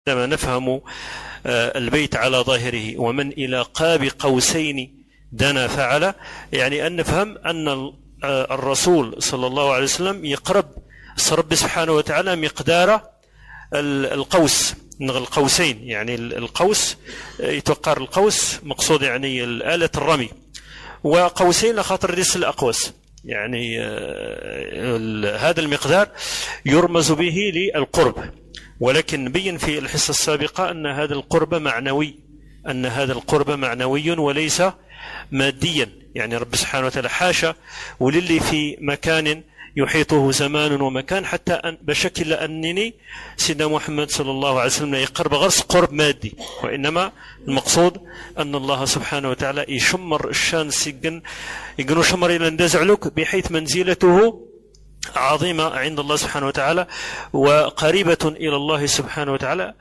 عندما نفهم البيت على ظاهره ومن إلى قاب قوسين دنا فعل، يعني أن نفهم أن الرسول صلى الله عليه وسلم يقرب رب سبحانه وتعالى مقدار القوسين، يعني القوس يتوقع القوس مقصود يعني الآلة الرمي، وقوسين لخاطر ريس الأقوس، يعني هذا المقدار يرمز به للقرب. ولكن بين في الحصة السابقة أن هذا القرب معنوي وليس ماديا، يعني رب سبحانه وتعالى حاشا وللي في مكان يحيطه زمان ومكان حتى بشكل أنني سيدنا محمد صلى الله عليه وسلم يقرب غرس قرب مادي، وإنما المقصود أن الله سبحانه وتعالى يشمر الشان سيقن يقنو شمر إلى اندزعلك بحيث منزلته عظيمة عند الله سبحانه وتعالى وقريبة إلى الله سبحانه وتعالى،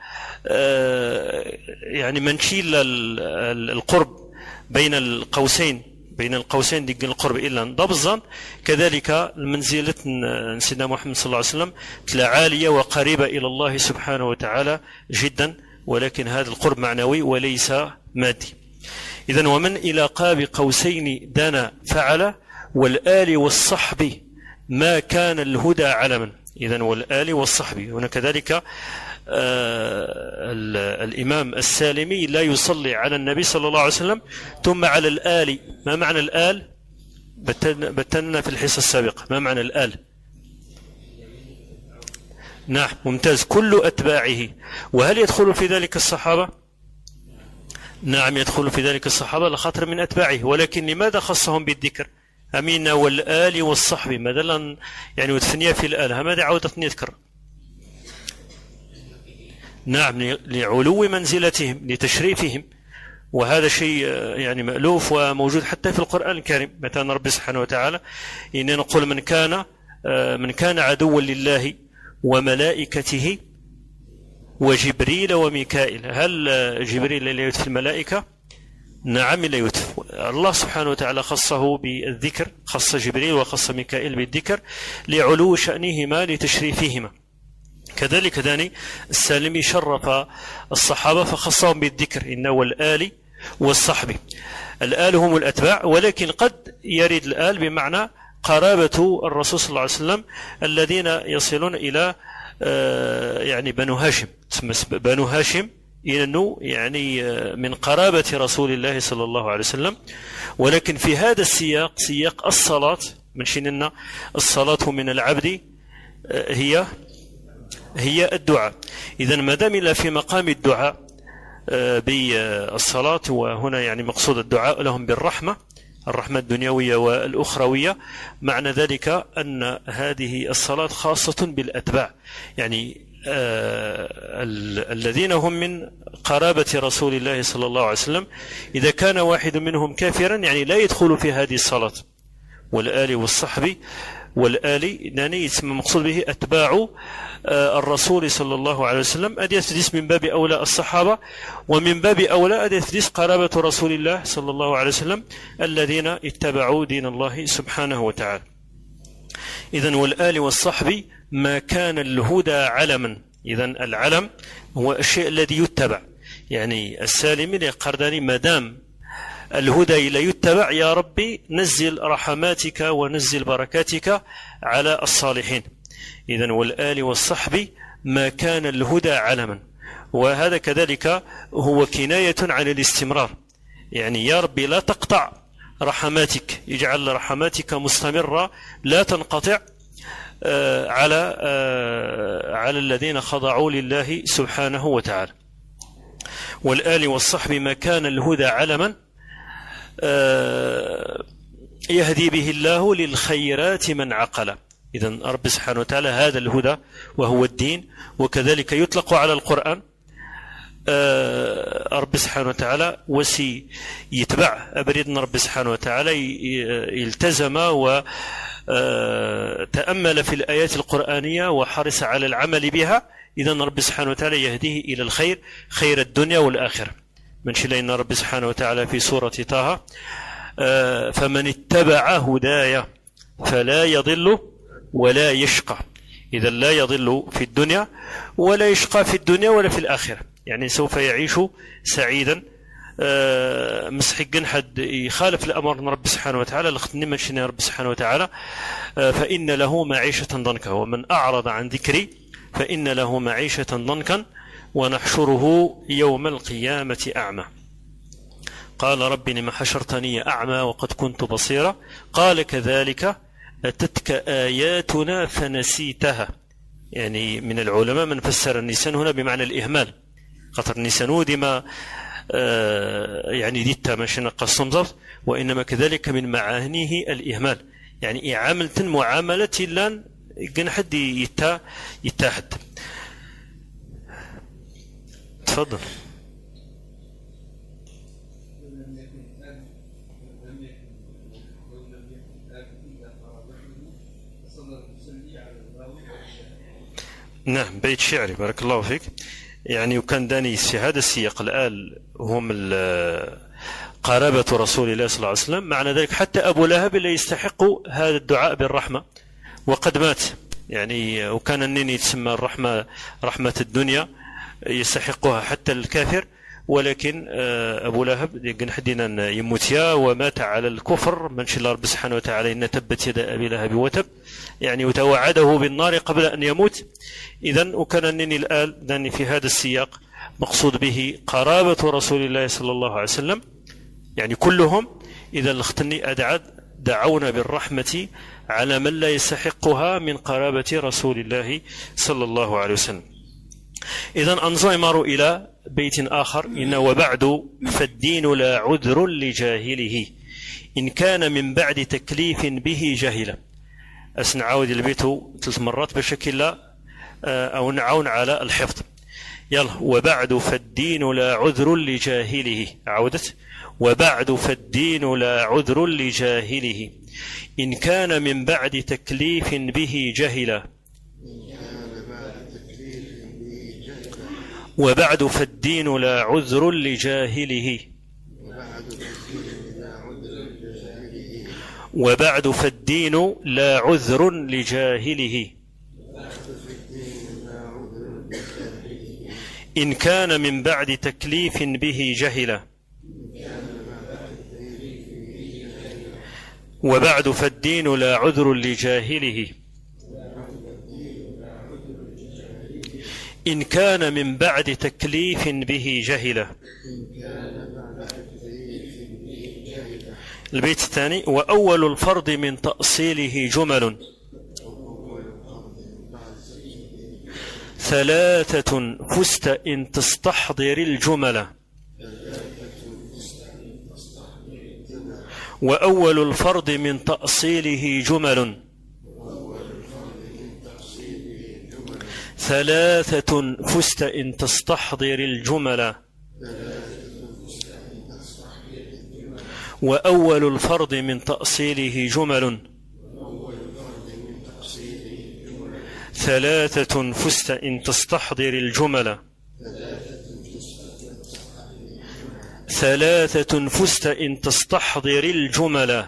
يعني منشيل القرب بين القوسين دق القرب إلا ضبزا. كذلك المنزلة سيدنا محمد صلى الله عليه وسلم تلا عالية وقريبة إلى الله سبحانه وتعالى جدا، ولكن هذا القرب معنوي وليس مادي. إذن ومن إلى قاب قوسين دنا فعل والآل والصحب ما كان الهدى علما. إذن والآل والصحب هنا كذلك الإمام السالمي لا يصلي على النبي صلى الله عليه وسلم ثم على الآل. ما معنى الآل؟ بتنا في الحصة السابقة ما معنى الآل. نعم ممتاز، كل أتباعه. وهل يدخل في ذلك الصحابة؟ نعم يدخل في ذلك الصحابة لخاطر من أتباعه، ولكن لماذا خصهم بالذكر؟ أمين والآل والصحب، ماذا لن يعني وتثنية في الآل، ماذا عودة يذكر؟ نعم لعلو منزلتهم لتشريفهم، وهذا شيء يعني مألوف وموجود حتى في القرآن الكريم. مثلا رب سبحانه وتعالى إن نقول من كان عدوا لله وملائكته وجبريل وميكائيل. هل جبريل لا يوتف الملائكة؟ نعم لا يوتف. الله سبحانه وتعالى خصه بالذكر، خص جبريل وخص ميكائيل بالذكر لعلو شأنهما لتشريفهما. كذلك داني السالمي شرف الصحابة فخصهم بالذكر إنه والآل والصحب. الآل هم الأتباع، ولكن قد يرد الآل بمعنى قرابة الرسول صلى الله عليه وسلم الذين يصلون إلى يعني بنو هاشم، بنو هاشم إنه يعني من قرابة رسول الله صلى الله عليه وسلم. ولكن في هذا السياق سياق الصلاة من شننا الصلاة من العبد هي الدعاء. إذن ما دام إلا في مقام الدعاء بالصلاة، وهنا يعني مقصود الدعاء لهم بالرحمة، الرحمة الدنيوية والأخروية، معنى ذلك أن هذه الصلاة خاصة بالأتباع، يعني الذين هم من قرابة رسول الله صلى الله عليه وسلم. إذا كان واحد منهم كافرا يعني لا يدخل في هذه الصلاة. والآل والصحب، والآل يعني يسمى مقصود به أتباع الرسول صلى الله عليه وسلم. أدي يتدس من باب أولى الصحابة، ومن باب أولى أدي يتدس قرابة رسول الله صلى الله عليه وسلم الذين اتبعوا دين الله سبحانه وتعالى. إذن والآل والصحب ما كان الهدى علما. إذن العلم هو الشيء الذي يتبع، يعني السالمي لقرداني ما دام الهدى لا يتبع يا ربي نزل رحماتك ونزل بركاتك على الصالحين. إذن والآل والصحب ما كان الهدى علما. وهذا كذلك هو كناية عن الاستمرار، يعني يا ربي لا تقطع رحماتك، اجعل رحماتك مستمرة لا تنقطع على الذين خضعوا لله سبحانه وتعالى. والآل والصحب ما كان الهدى علما يهدي به الله للخيرات من عقل. إذن رب سبحانه وتعالى هذا الهدى وهو الدين، وكذلك يطلق على القرآن. رب سبحانه وتعالى وسي يتبع أبريدنا رب سبحانه وتعالى التزم وتأمل في الآيات القرآنية وحرص على العمل بها. إذن رب سبحانه وتعالى يهديه إلى الخير، خير الدنيا والآخرة. من شلين رب سبحانه وتعالى في سورة طه فمن اتبع هدايا فلا يضل ولا يشقى. إذا لا يضل في الدنيا ولا يشقى في الدنيا ولا في الآخرة، يعني سوف يعيش سعيدا مسحقا حد يخالف الأمر من رب سبحانه وتعالى لختني ماشي رب سبحانه وتعالى فإن له معيشة ضنكا ومن أعرض عن ذكري فإن له معيشة ضنكا ونحشره يوم القيامة أعمى. قال رب لم حشرتني أعمى وقد كنت بصيرا قال كذلك أتتك آياتنا فنسيتها. يعني من العلماء من فسر النسيان هنا بمعنى الإهمال، خاطر النسيان ديما يعني ديتا ماشي نقص مزبط، وإنما كذلك من معانيه الإهمال، يعني إعاملة معاملة لان كان حد يتاحد. تفضل. نعم بيت شعري بارك الله فيك. يعني وكان داني في هذا السياق الآل هم قرابة رسول الله صلى الله عليه وسلم، معنى ذلك حتى أبو لهب لا يستحق هذا الدعاء بالرحمة وقد مات، يعني وكان النين يتسمى الرحمة رحمة الدنيا يستحقها حتى الكافر، ولكن أبو لهب حدينا يموتيا ومات على الكفر من شاء الله رب سبحانه وتعالى إن تبت يد أبي لهب وتب، يعني وتوعده بالنار قبل أن يموت. إذن وكان النين الآل داني في هذا السياق مقصود به قرابة رسول الله صلى الله عليه وسلم، يعني كلهم إذا الاختني دعونا بالرحمة على من لا يستحقها من قرابة رسول الله صلى الله عليه وسلم. إذن أنظمر إلى بيت آخر إن وبعد فالدين لا عذر لجاهله إن كان من بعد تكليف به جاهلا. أسنعاود البيت 3 مرات بشكل لا أو نعون على الحفظ. يلا وبعد فالدين لا عذر لجاهله، عودت وبعد فالدين لا عذر لجاهله إن كان من بعد تكليف به جهلا. وبعد فالدين لا عذر لجاهله وبعد فالدين لا عذر لجاهله إن كان من بعد تكليف به جهلا. وبعد فالدين لا عذر لجاهله إن كان من بعد تكليف به جهلا. البيت الثاني وأول الفرض من تأصيله جمل 3 فزت إن تستحضر الجمل. وأول الفرض من تأصيله جمل 3 فزت إن تستحضر الجمل. وأول الفرض من تأصيله جمل 3 فزت إن تستحضر الجمل. 3 فزت إن تستحضر الجمل.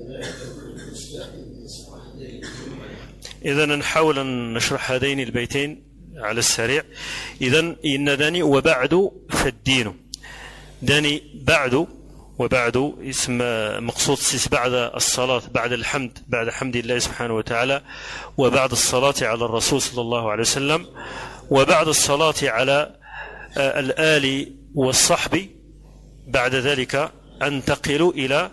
إذن نحاول أن نشرح هذين البيتين على السريع. إذن إن داني وبعد فالدين داني بعد وبعد اسم مقصود بعد الصلاة بعد الحمد بعد حمد الله سبحانه وتعالى وبعد الصلاة على الرسول صلى الله عليه وسلم وبعد الصلاة على الآل والصحب. بعد ذلك أنتقل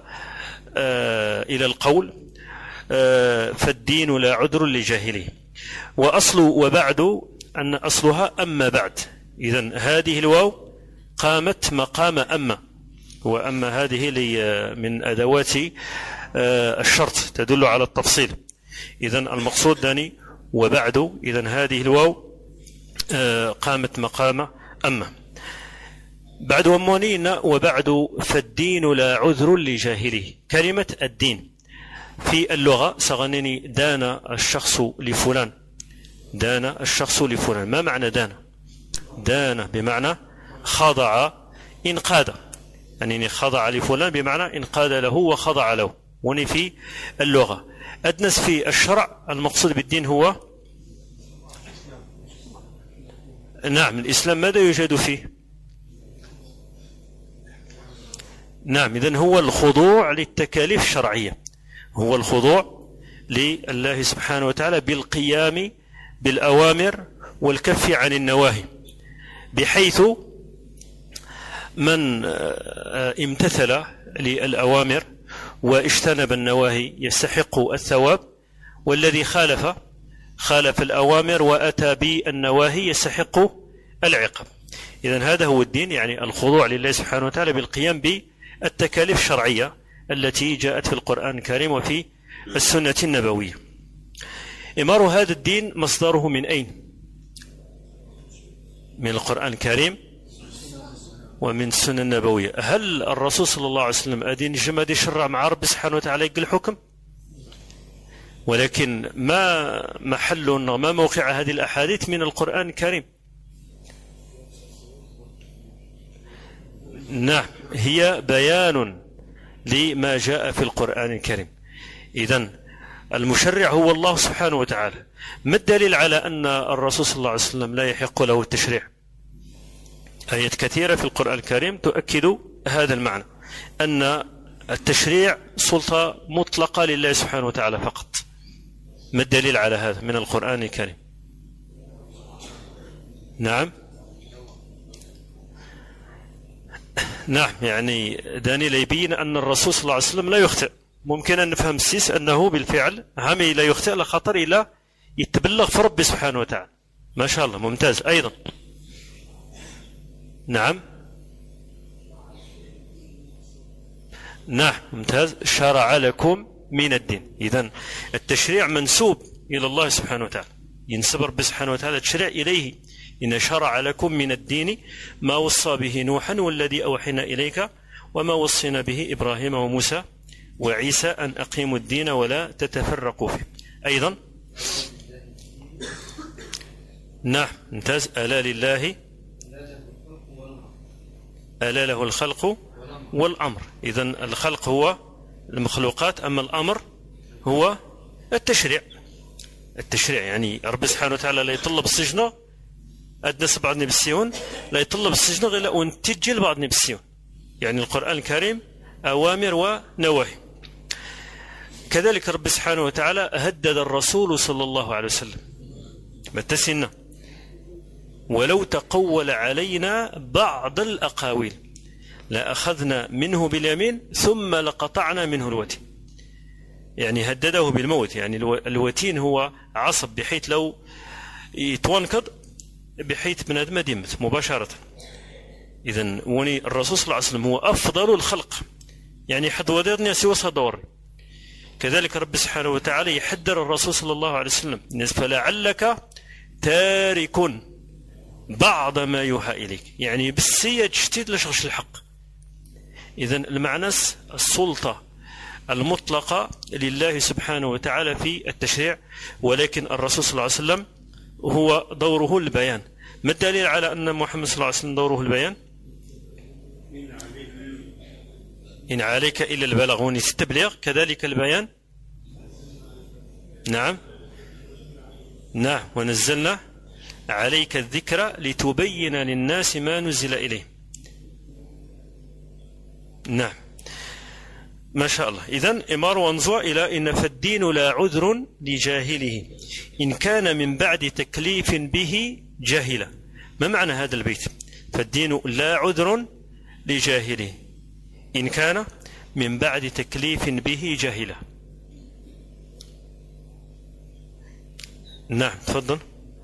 إلى القول فالدين لا عذر لجاهله. وأصل وبعد أن أصلها أما بعد. إذن هذه الواو قامت مقام أما، وأما هذه من أدوات الشرط تدل على التفصيل. إذن المقصود داني وبعد، إذن هذه الواو قامت مقام أما. بعد ومونين وبعد فالدين لا عذر لجاهله. كلمة الدين في اللغة سغنني دان الشخص لفلان، دان الشخص لفلان. ما معنى دان؟ دان بمعنى خضع انقاد، يعني خضع لفلان بمعنى انقاد له وخضع له. وني في اللغة أدنس في الشرع المقصود بالدين هو نعم الإسلام ماذا يوجد فيه؟ نعم إذن هو الخضوع للتكاليف الشرعية، هو الخضوع لله سبحانه وتعالى بالقيام بالأوامر والكف عن النواهي، بحيث من امتثل للأوامر واجتنب النواهي يستحق الثواب، والذي خالف الأوامر وأتى بالنواهي يستحق العقاب. إذن هذا هو الدين، يعني الخضوع لله سبحانه وتعالى بالقيام بالتكاليف الشرعية التي جاءت في القرآن الكريم وفي السنة النبوية. إمار هذا الدين مصدره من أين؟ من القرآن الكريم ومن السنة النبوية. هل الرسول صلى الله عليه وسلم أدين جمد يشرع مع رب سبحانه وتعالى يقل الحكم؟ ولكن ما محل وما موقع هذه الأحاديث من القرآن الكريم؟ نعم هي بيان لما جاء في القرآن الكريم. إذن المشرع هو الله سبحانه وتعالى. ما الدليل على أن الرسول صلى الله عليه وسلم لا يحق له التشريع؟ آيات كثيرة في القرآن الكريم تؤكد هذا المعنى، أن التشريع سلطة مطلقة لله سبحانه وتعالى فقط. ما الدليل على هذا من القرآن الكريم؟ نعم يعني داني يبين أن الرسول صلى الله عليه وسلم لا يخطئ. ممكن أن نفهم السيس أنه بالفعل عمي لا يخطئ لخطر إلى يتبلغ في ربي سبحانه وتعالى. ما شاء الله ممتاز. أيضا نعم ممتاز. شرع لكم من الدين. إذن التشريع منسوب إلى الله سبحانه وتعالى، ينسب رب سبحانه وتعالى التشريع إليه. إن شرع لكم من الدين ما وصى به نوحا والذي أوحينا إليك وما وصينا به إبراهيم وموسى وعيسى أن أقيموا الدين ولا تتفرقوا فيه. أيضا نعم ممتاز. ألا له الخلق والأمر. إذن الخلق هو المخلوقات، أما الأمر هو التشريع. يعني رب سبحانه وتعالى لا يطلب السجن أدنس بعض بالسيون، لا يطلب السجن غير وانتجل بعض بالسيون. يعني القرآن الكريم أوامر ونواهي. كذلك رب سبحانه وتعالى هدد الرسول صلى الله عليه وسلم متسنا ولو تقول علينا بعض الأقاويل لأخذنا منه باليمين ثم لقطعنا منه الوتين. يعني هدده بالموت. يعني الوتين هو عصب بحيث لو يتوانقض بحيث بنادم يموت مباشرة. إذن وني الرسول صلى الله عليه وسلم هو أفضل الخلق، يعني حد ودرني سوى صدور. كذلك رب سبحانه وتعالى يحذر الرسول صلى الله عليه وسلم فلعلك تارك بعض ما يوحى إليك، يعني بالسية تشتيد لشغش الحق. إذن المعنى السلطة المطلقة لله سبحانه وتعالى في التشريع، ولكن الرسول صلى الله عليه وسلم هو دوره البيان. ما الدليل على أن محمد صلى الله عليه وسلم دوره البيان؟ إن عليك إلا البلاغ والتبليغ، كذلك البيان. نعم ونزلنا عليك الذكر لتبين للناس ما نزل إليه. نعم ما شاء الله. إذن إمار وانظر إلى إن فالدين لا عذر لجاهله إن كان من بعد تكليف به جاهلا. ما معنى هذا البيت؟ فالدين لا عذر لجاهله إن كان من بعد تكليف به جاهلا. نعم تفضل.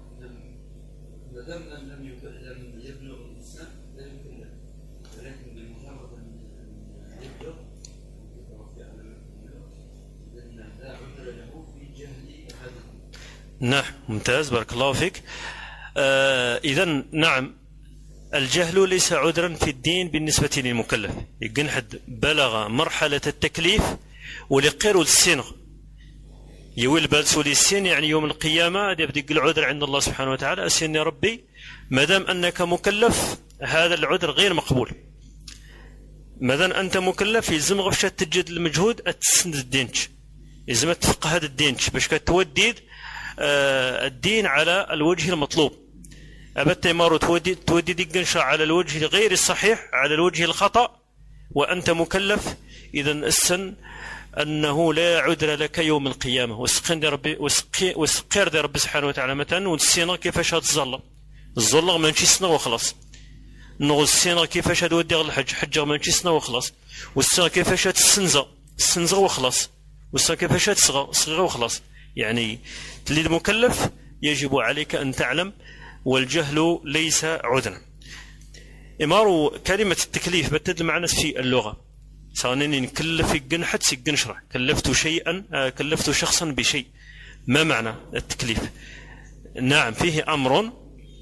نعم ممتاز بارك الله فيك. إذن نعم الجهل ليس عذرا في الدين بالنسبة للمكلف. يقن حد بلغ مرحلة التكليف ولقير السن يويل بالسولي السن، يعني يوم القيامة يبدأ العذر عند الله سبحانه وتعالى. أسن يا ربي ما دام أنك مكلف هذا العذر غير مقبول. ما دام أنت مكلف يلزم غفشة تجد المجهود أتسند الدينش، يلزم تفقه هذا الدينش باش كتوديد الدين على الوجه المطلوب. أبت إمارة تودي دقنشا على الوجه غير الصحيح، على الوجه الخطأ، وأنت مكلف، إذن السن أنه لا عذر لك يوم القيامة. وسقير دي ربي سبحانه وتعالى مثلا والسينة كيفاش هتظل الظلغ ما نشي سنة وخلاص، نغز السينة كيفاش هتودي غير الحج حجة ما نشي سنة وخلاص، والسنة كيفاش هتستنزغ وخلاص، والسنة كيفاش هتصغر وخلاص. يعني للمكلف يجب عليك أن تعلم، والجهل ليس عذرا. إمارو كلمة التكليف بتدل معنا في اللغة، صانني نكلف الجنحت سجنشرة، كلفت شيئا، كلفت شخصا بشيء. ما معنى التكليف؟ نعم فيه أمر،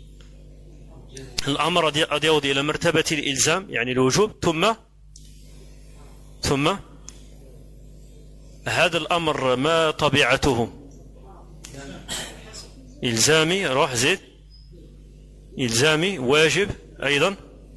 الأمر يعود إلى مرتبة الإلزام يعني الوجوب، ثم هذا الأمر ما طبيعته؟ إلزامي، روح زيد، إلزامي، واجب، أيضا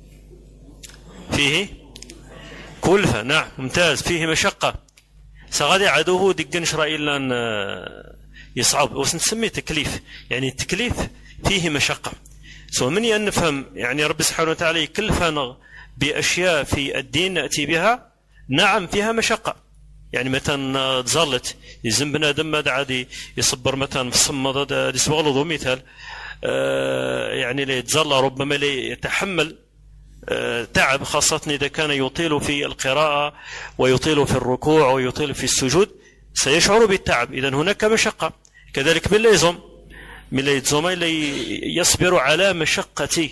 فيه كلفة. نعم ممتاز. فيه مشقة، سغادي عدوه دقن شرائي لأن يصعب، وسنسميه تكليف. يعني التكليف فيه مشقة، سو مني أن نفهم يعني رب سبحانه وتعالى يكلفنا بأشياء في الدين نأتي بها، نعم فيها مشقة. يعني مثلا تزلت يزن بنادم ما عادي يصبر مثلا في الصمد يسبغلظ مثال، يعني لا يتزلى ربما لا يتحمل تعب، خاصة إذا كان يطيل في القراءة ويطيل في الركوع ويطيل في السجود سيشعر بالتعب، إذن هناك مشقة. كذلك من لا يتزوم يصبر على مشقة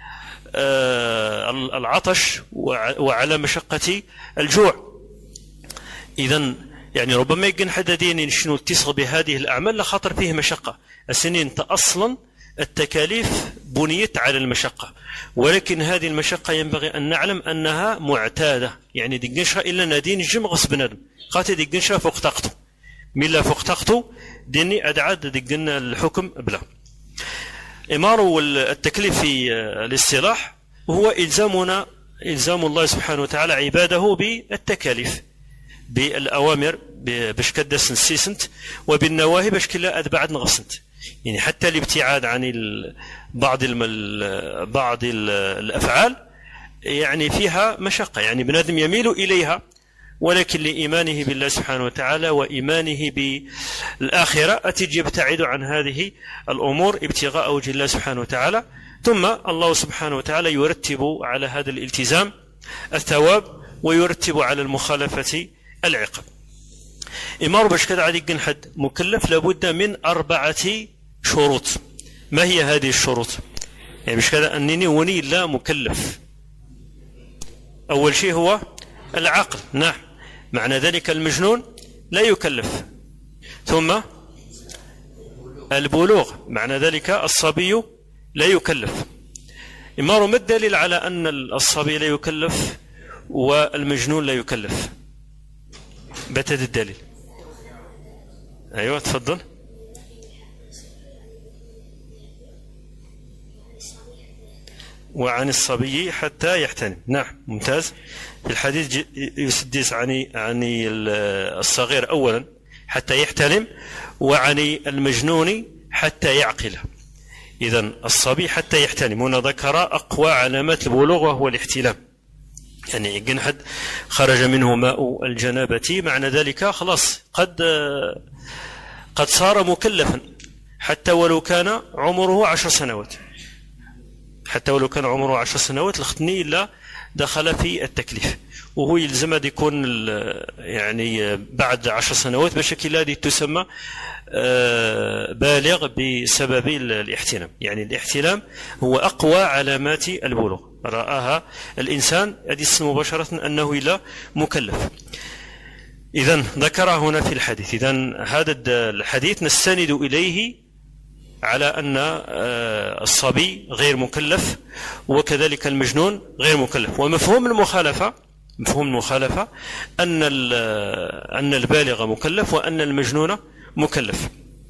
العطش وعلى مشقة الجوع. إذن يعني ربما يمكن حدا دين شنو تصغ بهذه الأعمال لخاطر فيه مشقة. السنين أصلا التكاليف بنيت على المشقة، ولكن هذه المشقة ينبغي أن نعلم أنها معتادة. يعني دقنشها إلا نادين الجم غصب بنادم قاتل دقنشها فوق طاقته، ملا فوق طاقته ديني أدعاد دقنا الحكم بلا. إمارو التكليف في الاصطلاح هو إلزام الله سبحانه وتعالى عباده بالتكاليف، بالأوامر باش كدس نسيسنت، وبالنواهي باش كلا أدبعد نغسنت. يعني حتى الابتعاد عن بعض الأفعال يعني فيها مشقة، يعني بنادم يميل إليها، ولكن لإيمانه بالله سبحانه وتعالى وإيمانه بالآخرة أتج يبتعد عن هذه الأمور ابتغاء وجه الله سبحانه وتعالى. ثم الله سبحانه وتعالى يرتب على هذا الالتزام الثواب، ويرتب على المخالفة العقاب. إمار باش كذا عادي حد مكلف لابد من 4 شروط. ما هي هذه الشروط؟ يعني باش كذا أنني وني لا مكلف. أول شيء هو العقل، نعم، معنى ذلك المجنون لا يكلف. ثم البلوغ، معنى ذلك الصبي لا يكلف. إمار ما الدليل على أن الصبي لا يكلف والمجنون لا يكلف؟ بتد الدليل. أيوة تفضل. وعن الصبي حتى يحتلم، نعم ممتاز. في الحديث يسدس عن الصغير أولا حتى يحتلم، وعن المجنون حتى يعقل. إذن الصبي حتى يحتلم، هنا ذكر أقوى علامات البلوغ وهو الاحتلام. يعني يمكن حد خرج منه ماء الجنابة، معنى ذلك خلاص قد صار مكلفا، حتى ولو كان عمره 10 سنوات، حتى ولو كان عمره 10 سنوات لختني إلا دخل في التكليف. وهو يلزم أن يكون يعني بعد 10 سنوات بشكل هذه تسمى بالغ بسبب الاحتلام. يعني الاحتلام هو أقوى علامات البلوغ، رآها الإنسان يحس مباشرة أنه إلا مكلف. إذن ذكر هنا في الحديث. إذن هذا الحديث نستند إليه على أن الصبي غير مكلف، وكذلك المجنون غير مكلف. ومفهوم المخالفة أن البالغ مكلف، وأن المجنون مكلف،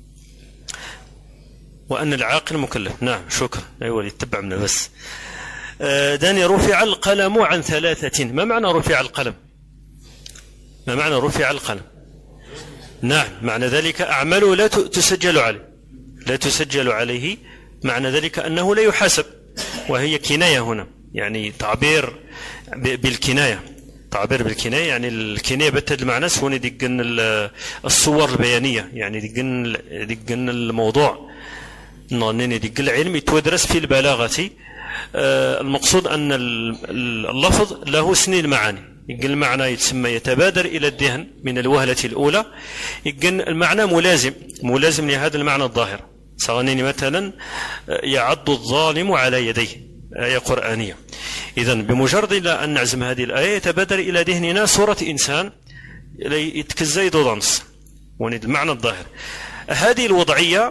وأن العاقل مكلف. نعم شكرا. أيوة يتبع منا بس. داني رفع القلم عن 3. ما معنى رفع القلم؟ ما معنى رفع القلم؟ نعم معنى ذلك أعماله لا تسجل عليه معنى ذلك أنه لا يحاسب، وهي كناية هنا، يعني تعبير بالكناية، تعبير بالكناية، يعني الكناية بتد المعنى سوني ديجن الصور البيانية، يعني ديجن الموضوع نوني ديجن العلم يتدرس في البلاغة. المقصود أن اللفظ له سنين المعاني، يقول المعنى يتسمى يتبادر إلى الذهن من الوهلة الأولى، يقول المعنى ملازم لهذا المعنى الظاهر. صغنيني مثلا يعض الظالم على يديه، آية قرآنية. إذن بمجرد أن نعزم هذه الآية يتبادر إلى ذهننا صورة إنسان يتكزي دودانس، ونيد المعنى الظاهر. هذه الوضعية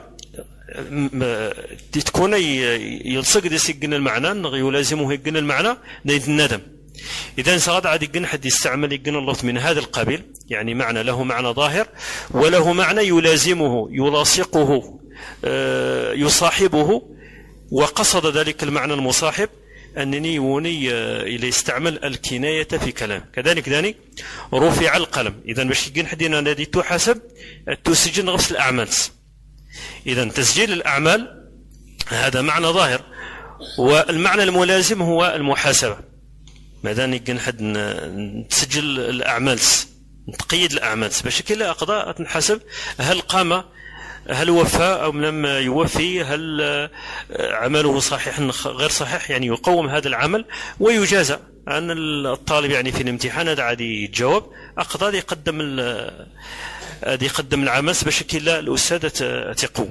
تكون يلصق يسجن المعنى، يلازمه يجن المعنى نيد الندم. إذا صاد عاد يجن حد يستعمل يجن اللفظ من هذا القبيل، يعني معنى له معنى ظاهر وله معنى يلازمه يلاصقه يصاحبه، وقصد ذلك المعنى المصاحب أنني وني إلى يستعمل الكناية في كلام. كذلك داني رفع القلم، إذا باش يجن حدنا الذي تحسب تسجل غسل الأعمال. إذا تسجيل الأعمال هذا معنى ظاهر، والمعنى الملازم هو المحاسبة. ماذا نجن حد نسجل الأعمال، نتقيد الأعمال باش كلا أقضاء تنحسب هل قام، هل وفى أو لم يوفي، هل عمله صحيح غير صحيح، يعني يقوم هذا العمل ويجازى. أن الطالب يعني في الامتحان هذا عادي يتجاوب أقضاء يقدم العمل باش كلا الأستاذ تقوم.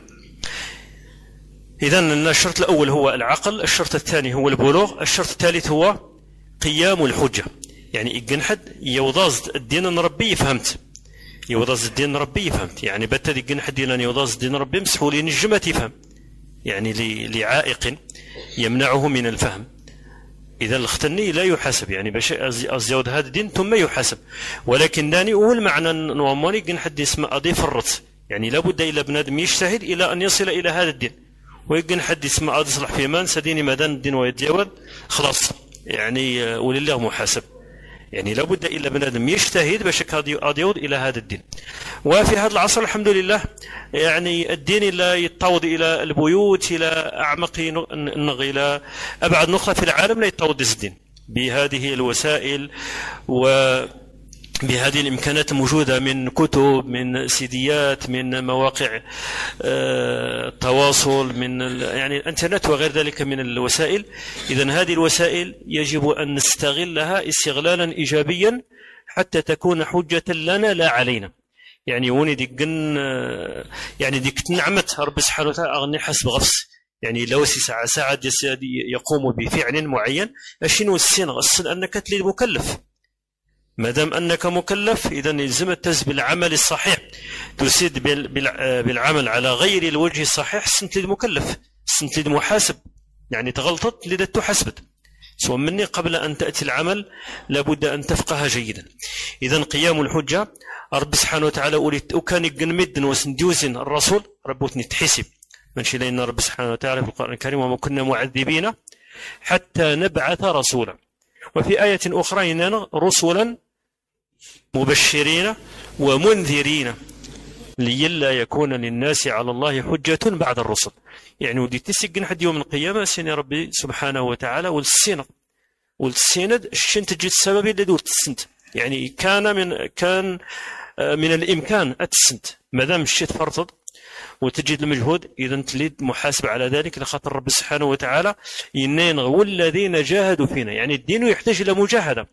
إذن الشرط الأول هو العقل، الشرط الثاني هو البلوغ، الشرط الثالث هو قيام الحجة. يعني يجن حد يوضاز الدين نربي فهمت، يوضاز الدين ربي فهمت، يعني بتدي جن حدينا يوضاز الدين ربي مسحولي نجمة يفهم، يعني لعائق يمنعه من الفهم. إذا الاختني لا يحاسب، يعني باش أزيود هذا الدين ثم يحاسب. ولكن داني هو المعنى نوماني جن حد اسمه أضيف الرت، يعني لابد إلى بنادم يجتهد إلى أن يصل إلى هذا الدين. ويجن حد اسمه أصلح في مان سديني مدان الدين ويتجاوز خلاص، يعني ولله محاسب. يعني لابد إلا بنادم يجتهد باش يعود إلى هذا الدين. وفي هذا العصر الحمد لله يعني الدين لا يتطود إلى البيوت، إلى أعمق إلى أبعد نقطة في العالم لا يتطود الدين بهذه الوسائل وبهذه الإمكانات الموجودة من كتب، من سيديات، من مواقع التواصل، من يعني الانترنت وغير ذلك من الوسائل. إذن هذه الوسائل يجب أن نستغلها استغلالا إيجابيا حتى تكون حجة لنا لا علينا. يعني وني يعني ديك نعمة رب سبحانه وتعالى أغني حسب غفص، يعني لو ساعة يقوم بفعل معين أشنو السن أنك تلي مكلف. ما دام أنك مكلف إذا يلزم التز بالعمل الصحيح، تسيد بالعمل على غير الوجه الصحيح سنت للمكلف، سنت للمحاسب، يعني تغلطت لذا تحسبت سواء مني قبل أن تأتي العمل لابد أن تفقه جيدا. إذا قيام الحجة رب سبحانه وتعالى أوليت وكان يقنمد وسنديوزن الرسول ربوتني تحسب من شي لنا رب سبحانه وتعالى في القرآن الكريم وما كنا معذبين حتى نبعث رسولا. وفي آية أخرى إننا رسلا مبشرين ومنذرين لئلا يكون للناس على الله حجة بعد الرسل. يعني ودي تسجن حد يوم القيامة سين ربي سبحانه وتعالى والسند الشن تجد السبب اللي دور تسنت، يعني كان من الإمكان أتسنت ما دام الشيء فرطض وتجد المجهود إذا تليد محاسب على ذلك لخاطر رب سبحانه وتعالى ينين والذين جاهدوا فينا. يعني الدين يحتاج إلى مجاهدة،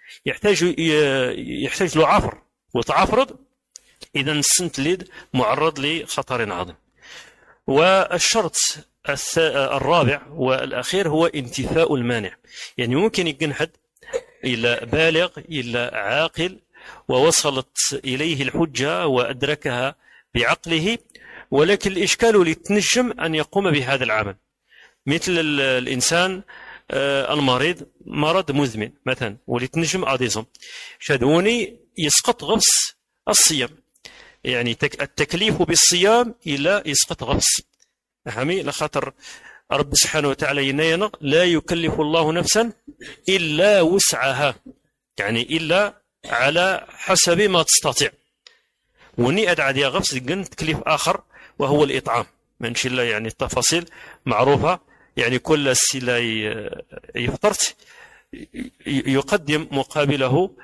يحتاج له عفر وتعافرض، إذا السنت ليد معرض لخطر عظيم. والشرط الرابع والأخير هو انتفاء المانع. يعني ممكن يكون حد إلى بالغ إلى عاقل ووصلت إليه الحجة وأدركها بعقله، ولكن الإشكال للتنجم أن يقوم بهذا العمل، مثل الإنسان المريض مرض مزمن مثلا ولتنجم أديزم شادوني يسقط غفص الصيام، يعني التكليف بالصيام إلا يسقط غفص أهمي لخاطر رب سبحانه وتعالى ينين لا يكلف الله نفسا إلا وسعها، يعني إلا على حسب ما تستطيع. وني أدعى دي غفص تكليف آخر وهو الإطعام ما نمشي لا يعني التفاصيل معروفة. يعني كل السلة يفطرت يقدم مقابله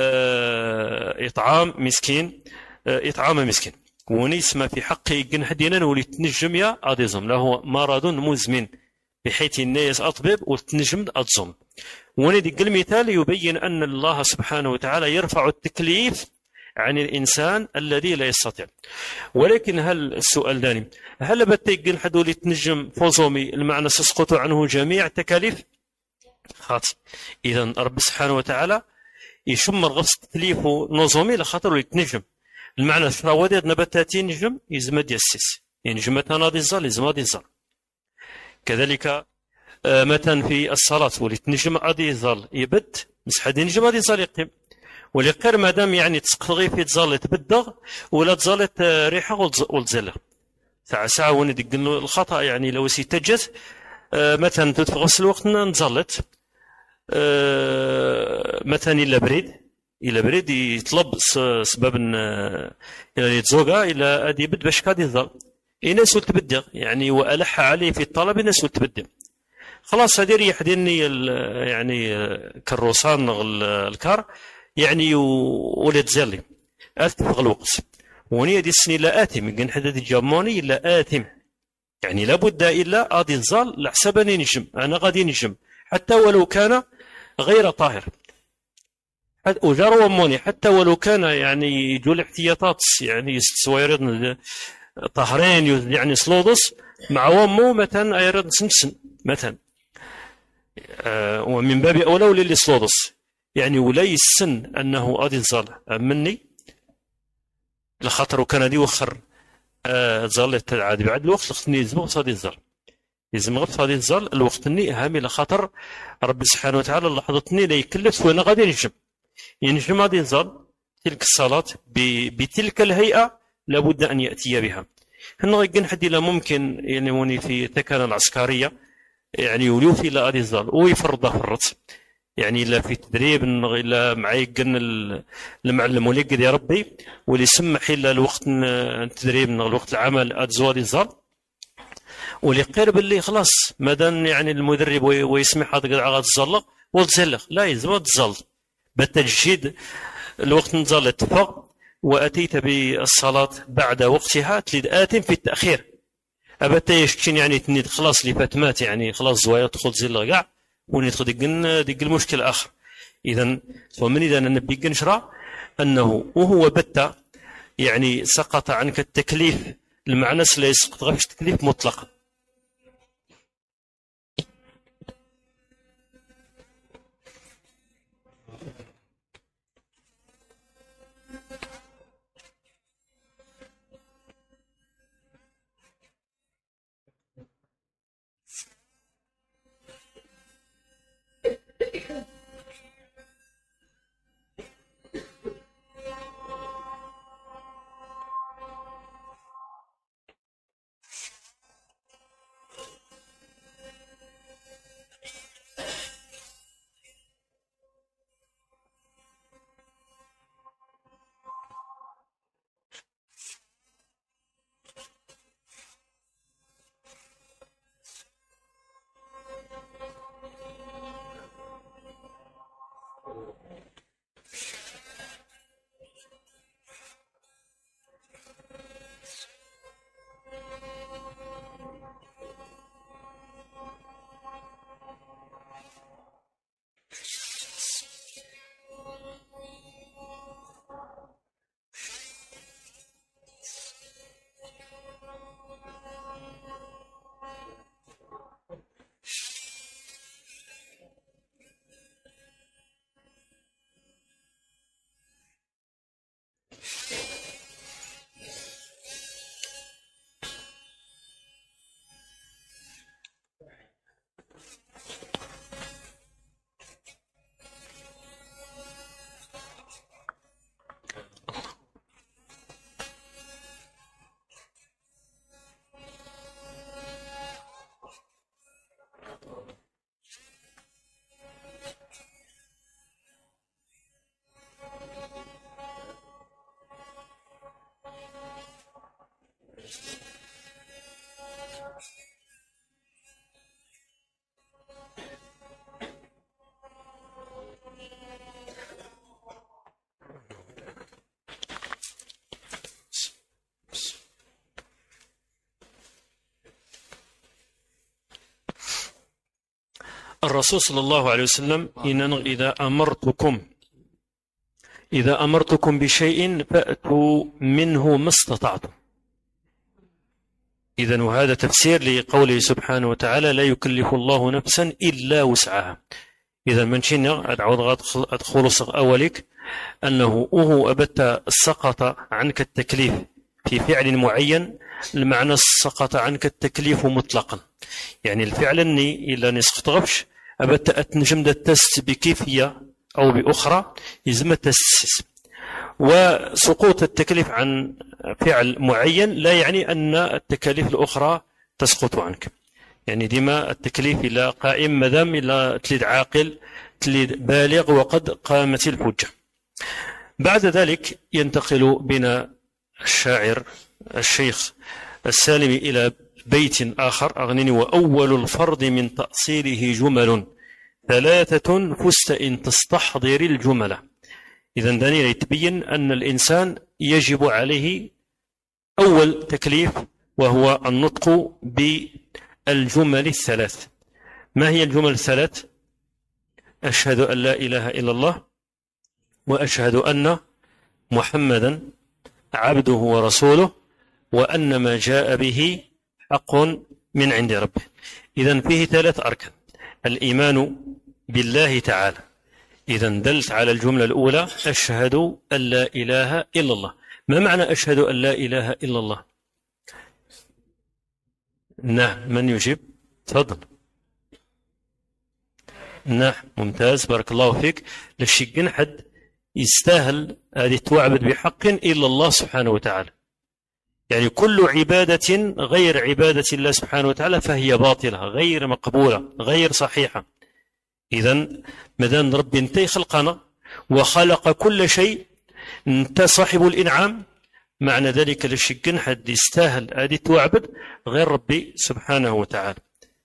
إطعام مسكين، إطعام مسكين. ونسمى في حقه جنحدينا ولي تنجم يا أديزم له مرض مزمن بحيث الناس أطبب وتنجم أدزم. وندي المثال يبين أن الله سبحانه وتعالى يرفع التكليف عن الإنسان الذي لا يستطيع. ولكن هل السؤال داني هل بتيجن حدولي تنجم فوزومي المعنى تسقط عنه جميع تكاليف خاطئ. إذا رب سبحانه وتعالى يشمر غص تكليفه نظامي لخاطر يتنجم المعنى ثرواديد نباتاتي نجم يزمد يسس ينجم تناضي الظل يزمد الظل. كذلك مثلا في الصلاة وليت نجم أدي الظل يبد مسحد نجم أدي الظل يقيم ولقر مادام يعني تسقطغي في تظل تبدغ ولا تظل ريحة والتزلة ساعة وندق الخطأ. يعني لو سيتجت مثلا تتغسل الوقت نتظلت مثلا إلا بريد يطلب سبب يعني يتزوجها إلى أدي بد باش كاد يظل الناس تبدغ يعني وألح عليه في الطلب الناس تبدغ خلاص هذه ريح ديني يعني كالروسان الكار يعني ولد زلي أثبغ الوقت وني دي السني لا آثم يمكن حدا جاموني لا آثم يعني لابد إلا أدي الظل لحسبني نجم أنا غادي نجم حتى ولو كان غير طاهر وجار وموني حتى ولو كان يعني يجوا الاحتياطات يعني سويرد طهرين يعني سلوضس مع ومو مثلا أيرد سنسن مثلا ومن باب أولى وللي سلوضس يعني ولا السن أنه أدي الظل مني لخاطر كان دي وخر ظل عادي بعد الوقت لختني يزم غصادي الظل يزم غصادي الظل الوقت ني هامي لخاطر ربي سبحانه وتعالى لحظتني لا يكلف وانا غادي نجم ينجم غادي الظل تلك الصلاة بتلك الهيئة لابد أن يأتي بها. هنا غيقن حد لا ممكن يعني في التكانة العسكرية يعني يوليوثي لا غادي الظل ويفرض فرط يعني لا في تدريب إلا معيقن المعلم ولي قد يا ربي واللي يسمح إلا الوقت التدريب من الوقت العمل أدزوالي الظل واللي قرب اللي خلاص مادام يعني المدرب ويسمح هذا قد عغاد الزلق والتزلق لا يلزم تزل بالتجشيد الوقت نزل اتفق وأتيت بالصلاة بعد وقتها تلد آتم في التأخير أبتا يشكين يعني تنيد خلاص اللي فات مات يعني خلاص زوايا تدخل زل قاع وندخل دق المشكل آخر. إذا ومن إذا نبي نشرع أنه وهو بتا يعني سقط عنك التكليف المعنى لا يسقط غير تكليف مطلق. الرسول صلى الله عليه وسلم إذا أمرتكم بشيء فأتوا منه ما استطعتم. إذن وهذا تفسير لقوله سبحانه وتعالى لا يكلف الله نفسا إلا وسعها. إذا من شينا أدخل أولك أنه أبت سقط عنك التكليف في فعل معين، المعنى سقط عنك التكليف مطلقا. يعني الفعل أني إلا نسقط غفش أبت أتنجم التست بكيفية أو بأخرى يزم التسس. وسقوط التكليف عن فعل معين لا يعني أن التكاليف الأخرى تسقط عنك. يعني ديما التكليف إلى قائم مدام إلى تليد عاقل تليد بالغ وقد قامت الحجة. بعد ذلك ينتقل بنا الشاعر الشيخ السالم إلى بيت آخر أغنني: وأول الفرض من تأصيله جمل 3 فست إن تستحضر الجملة. إذن داني يتبين أن الإنسان يجب عليه أول تكليف وهو النطق بالجمل 3. ما هي الجمل 3؟ أشهد أن لا إله إلا الله، وأشهد أن محمدا عبده ورسوله، وأن ما جاء به حق من عند ربه. إذن فيه 3 أركان: الإيمان بالله تعالى. إذن دلت على الجملة الأولى أشهد أن لا إله إلا الله. ما معنى أشهد أن لا إله إلا الله؟ نعم، من يجيب؟ تفضل. نعم، ممتاز، بارك الله فيك. لشيء حد يستاهل هذه توعبد بحق إلا الله سبحانه وتعالى. يعني كل عبادة غير عبادة الله سبحانه وتعالى فهي باطلة، غير مقبولة، غير صحيحة. إذن مدام ربي انت خلقنا وخلق كل شيء، انت صاحب الإنعام، معنى ذلك لشيء حد يستاهل هذه توعبد غير ربي سبحانه وتعالى.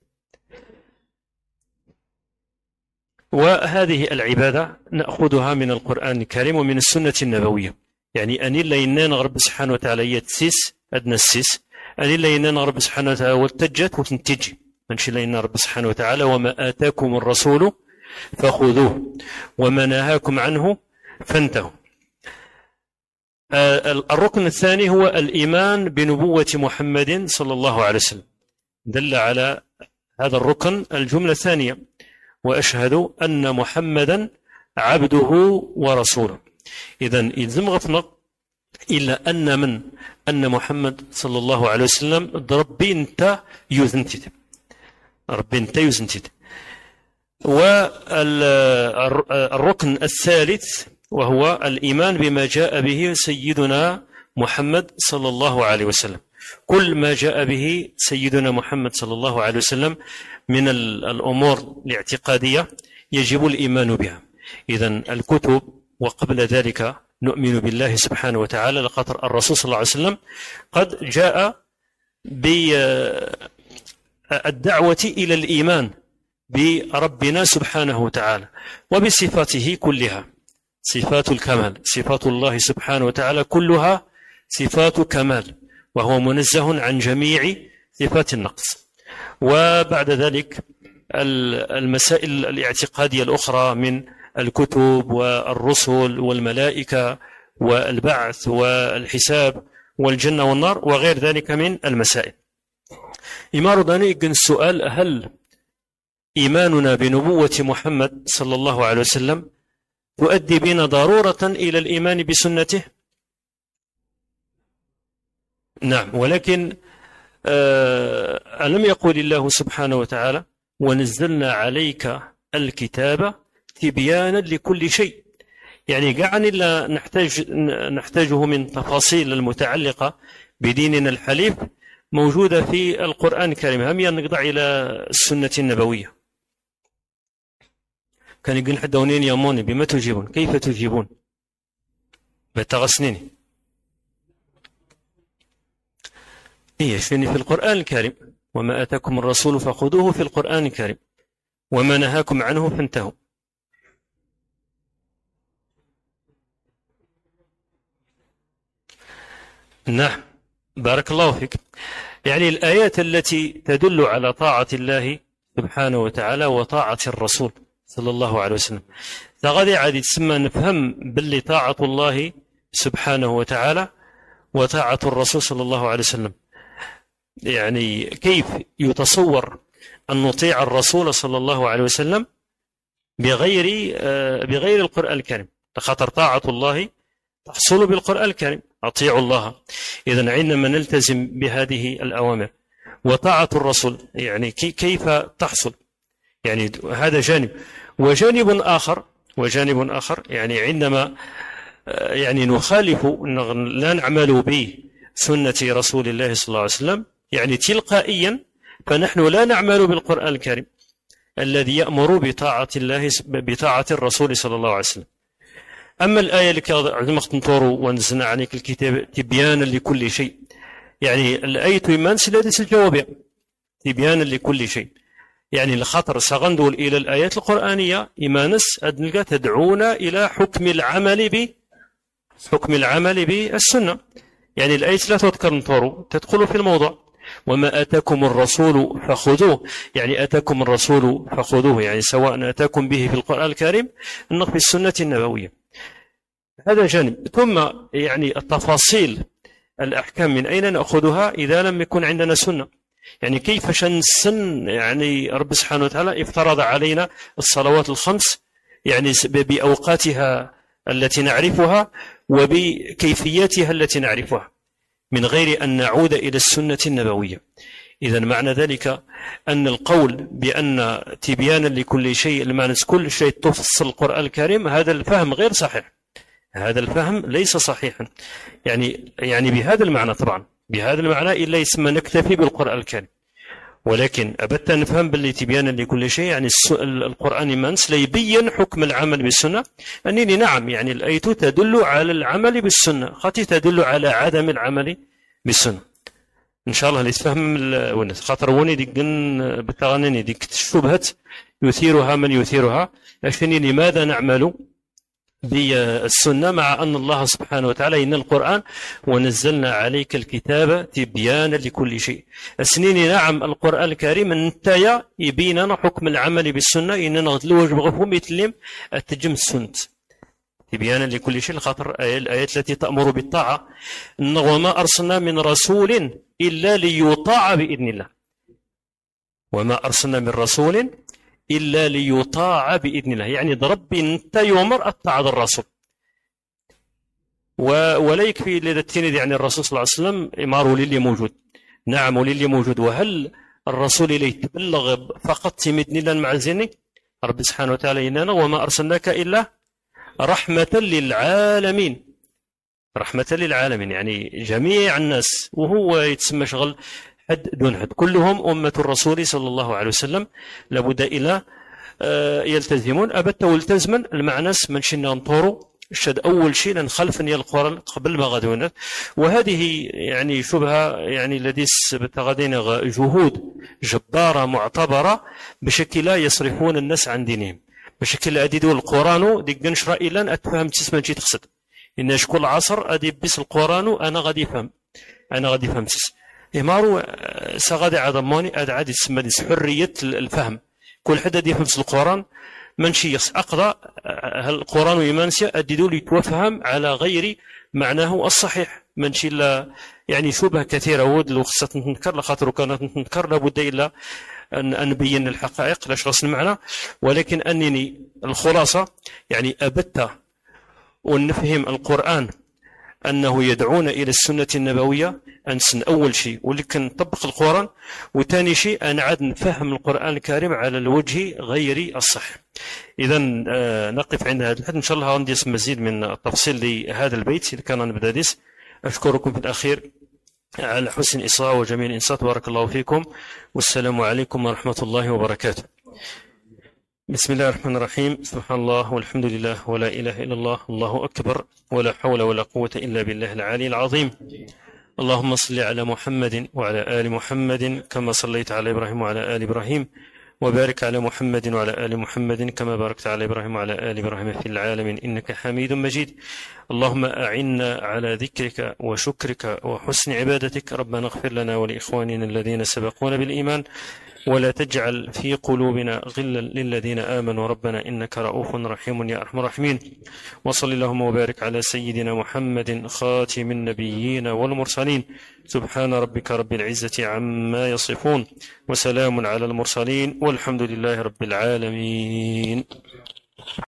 وهذه العبادة نأخذها من القرآن الكريم ومن السنة النبوية. يعني أن إلا ينان رب سبحانه وتعالى يتسيس أدنى السيس، أن إلا ينان رب سبحانه وتعالى والتجت وتنتجي منشي إلا ينان رب سبحانه وتعالى: وما آتاكم الرسول فخذوه وما نهاكم عنه فانتهوا. الركن الثاني هو الإيمان بنبوة محمد صلى الله عليه وسلم. دل على هذا الركن الجملة الثانية: وأشهد أن محمدا عبده ورسوله. إذن يلزم غفنا إلا أن محمد صلى الله عليه وسلم ربي انت يوزنتد. والركن الثالث وهو الإيمان بما جاء به سيدنا محمد صلى الله عليه وسلم. كل ما جاء به سيدنا محمد صلى الله عليه وسلم من الأمور الاعتقادية يجب الإيمان بها. إذن الكتب، وقبل ذلك نؤمن بالله سبحانه وتعالى، لقد الرسول صلى الله عليه وسلم قد جاء بالدعوة إلى الإيمان بربنا سبحانه وتعالى وبصفاته كلها، صفات الكمال. صفات الله سبحانه وتعالى كلها صفات كمال، وهو منزه عن جميع صفات النقص. وبعد ذلك المسائل الاعتقادية الأخرى من الكتب والرسل والملائكة والبعث والحساب والجنة والنار وغير ذلك من المسائل. إمار داني السؤال: هل إيماننا بنبوة محمد صلى الله عليه وسلم تؤدي بنا ضرورة إلى الإيمان بسنته؟ نعم، ولكن ألم يقول الله سبحانه وتعالى: ونزلنا عليك الكتاب تبيانا لكل شيء؟ يعني قاعد إلا نحتاجه من تفاصيل المتعلقة بديننا الحنيف موجودة في القرآن الكريم، هم نقضع إلى السنة النبوية. كان يقول حد دونين ياموني بما تجيبون، كيف تجيبون؟ بتغسنيني إيه شيني في القرآن الكريم: وما آتاكم الرسول فخذوه في القرآن الكريم وما نهاكم عنه فانتهوا. نعم، بارك الله فيك. يعني الآيات التي تدل على طاعة الله سبحانه وتعالى وطاعة الرسول صلى الله عليه وسلم. فغادي عادي تسمى نفهم باللي طاعة الله سبحانه وتعالى وطاعة الرسول صلى الله عليه وسلم، يعني كيف يتصور أن نطيع الرسول صلى الله عليه وسلم بغير القرآن الكريم، لخاطر طاعة الله تحصل بالقرآن الكريم، أطيعوا الله. إذن عندما نلتزم بهذه الأوامر وطاعة الرسول يعني كيف تحصل، يعني هذا جانب. وجانب آخر يعني عندما يعني نخالف لا نعمل بسنة رسول الله صلى الله عليه وسلم، يعني تلقائيا فنحن لا نعمل بالقرآن الكريم الذي يأمر بطاعة الرسول صلى الله عليه وسلم. أما الآية اللي عندما نطوروا ونزلنا عليك الكتاب تبيانا لكل شيء، يعني الآية إيمان سلادس الجواب تبيانا لكل شيء، يعني لخاطر سغندول إلى الآيات القرآنية إيمانس أدنك تدعونا إلى حكم العمل بالسنة. يعني الآية لا تذكر نطوروا تدخل في الموضوع، وما أتاكم الرسول فخذوه، يعني أتاكم الرسول فخذوه، يعني سواء أتاكم به في القرآن الكريم أو في السنة النبوية. هذا جانب. ثم يعني التفاصيل الأحكام من أين نأخذها إذا لم يكن عندنا سنة، يعني كيف شنسن، يعني رب سبحانه وتعالى افترض علينا الصلوات الخمس يعني بأوقاتها التي نعرفها وبكيفياتها التي نعرفها من غير أن نعود إلى السنة النبوية. إذن معنى ذلك أن القول بأن تبيانا لكل شيء المعنى كل شيء تفصل القرآن الكريم هذا الفهم غير صحيح، هذا الفهم ليس صحيحا. يعني بهذا المعنى، طبعا بهذا المعنى إلا يسمى نكتفي بالقرآن الكريم، ولكن أبت نفهم باللي تبيانا لكل شيء يعني القرآن منس لا يبين حكم العمل بالسنة. أنني نعم يعني الآية تدل على العمل بالسنة، خاطر تدل على عدم العمل بالسنة. إن شاء الله اللي تفهم الناس، خاطر وني ديك بالتغنني ديك الشبهة يثيرها من يثيرها، لكن لماذا نعمل بالسنة مع أن الله سبحانه وتعالى إن القرآن ونزلنا عليك الكتاب تبيانا لكل شيء. السنين نعم القرآن الكريم انتيا يبيننا حكم العمل بالسنة إننا غدلو وجبغفهم يتلم التجم السنة تبيانا لكل شيء، خاطر الآيات التي تأمر بالطاعة وما أرسلنا من رسول إلا ليطاع بإذن الله، وما أرسلنا من رسول إلا ليطاع بإذن الله، يعني ربي انت يؤمر أطاع الرسول. ولا يكفي للتيند يعني الرسول صلى الله عليه وسلم إماره للي موجود، نعم للي موجود. وهل الرسول إليه تبلغ فقط تمدني لن مع الزيني رب سبحانه وتعالى إننا وما أرسلناك إلا رحمة للعالمين، رحمة للعالمين يعني جميع الناس، وهو يتسمى شغل حد دون حد، كلهم أمة الرسول صلى الله عليه وسلم لابد إلى يلتزمون. أبت والتزما المعناس من شنا نطوروا الشد أول شيء نخلفني القرآن قبل ما غدونا. وهذه يعني شبهة يعني لديس بتغدين جهود جبارة معتبرة بشكل لا يصرفون الناس عن دينهم، بشكل أديدوا القرآن ديك نشرا إلا أتفهم تسمى جي تقصد إن كل عصر أدي بس القرآن أنا غادي فهم تس إمارو سغادي عظماني أدعى تسمى حرية الفهم، كل حد أدي يفهم القرآن من شيء أقضى القرآن وإيمانسيا أديدوا ليتوفهم على غير معناه الصحيح، من شيء يعني شبه كثيرة ود لو خصت نتنكر لخاطر كانت نتنكر لابد إلا أن نبين الحقائق لاش غصن معنا. ولكن أنني الخلاصة يعني أبت ونفهم القرآن أنه يدعون إلى السنة النبوية أنسن أول شيء ولكن نطبق القرآن، وثاني شيء أنا عاد نفهم القرآن الكريم على الوجه غير الصحيح. إذا نقف عند هذا الحد إن شاء الله غندير مزيد من التفصيل لهذا البيت اللي كان نبدأ ديس. أشكركم في الأخير على حسن الإصغاء وجميل الإنصات، بارك الله فيكم والسلام عليكم ورحمة الله وبركاته. بسم الله الرحمن الرحيم، سبحان الله والحمد لله ولا إله إلا الله، الله أكبر ولا حول ولا قوة إلا بالله العلي العظيم. اللهم صل على محمد وعلى آل محمد كما صليت على إبراهيم وعلى آل إبراهيم، وبارك على محمد وعلى آل محمد كما باركت على إبراهيم وعلى آل إبراهيم في العالمين إنك حميد مجيد. اللهم أعنا على ذكرك وشكرك وحسن عبادتك. ربنا اغفر لنا ولإخواننا الذين سبقونا بالإيمان ولا تجعل في قلوبنا غلا للذين آمنوا ربنا إنك رؤوف رحيم يا أرحم الراحمين. وصل اللهم وبارك على سيدنا محمد خاتم النبيين والمرسلين. سبحان ربك رب العزة عما يصفون وسلام على المرسلين والحمد لله رب العالمين.